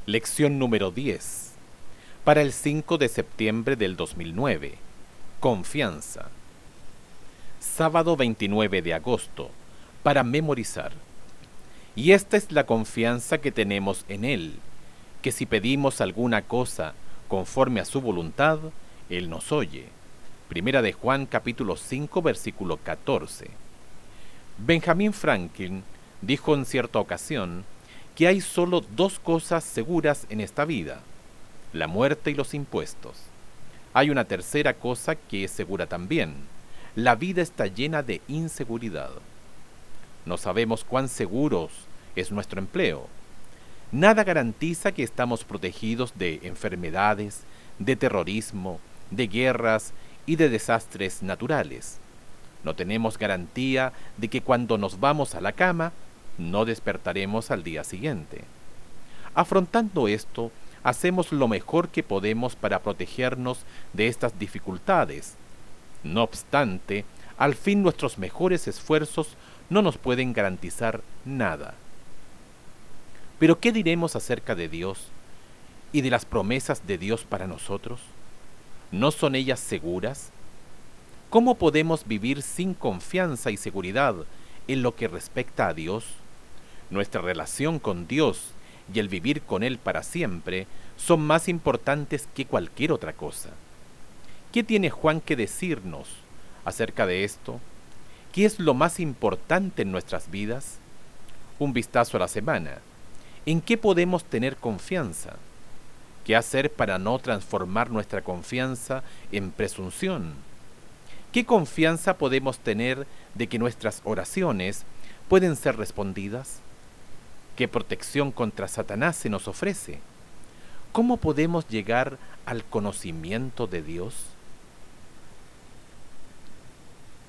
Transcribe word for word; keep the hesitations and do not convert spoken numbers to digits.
Lección número diez. Para el cinco de septiembre del dos mil nueve. Confianza. Sábado veintinueve de agosto. Para memorizar. Y esta es la confianza que tenemos en Él, que si pedimos alguna cosa conforme a su voluntad, Él nos oye. Primera de Juan capítulo cinco versículo catorce. Benjamin Franklin dijo en cierta ocasión que hay solo dos cosas seguras en esta vida: la muerte y los impuestos. Hay una tercera cosa que es segura también: la vida está llena de inseguridad. No sabemos cuán seguros es nuestro empleo. Nada garantiza que estamos protegidos de enfermedades, de terrorismo, de guerras y de desastres naturales. No tenemos garantía de que cuando nos vamos a la cama, no despertaremos al día siguiente. Afrontando esto, hacemos lo mejor que podemos para protegernos de estas dificultades. No obstante, al fin nuestros mejores esfuerzos no nos pueden garantizar nada. Pero ¿qué diremos acerca de Dios y de las promesas de Dios para nosotros? ¿No son ellas seguras? ¿Cómo podemos vivir sin confianza y seguridad en lo que respecta a Dios? Nuestra relación con Dios y el vivir con Él para siempre son más importantes que cualquier otra cosa. ¿Qué tiene Juan que decirnos acerca de esto? ¿Qué es lo más importante en nuestras vidas? Un vistazo a la semana. ¿En qué podemos tener confianza? ¿Qué hacer para no transformar nuestra confianza en presunción? ¿Qué confianza podemos tener de que nuestras oraciones pueden ser respondidas? ¿Qué protección contra Satanás se nos ofrece? ¿Cómo podemos llegar al conocimiento de Dios?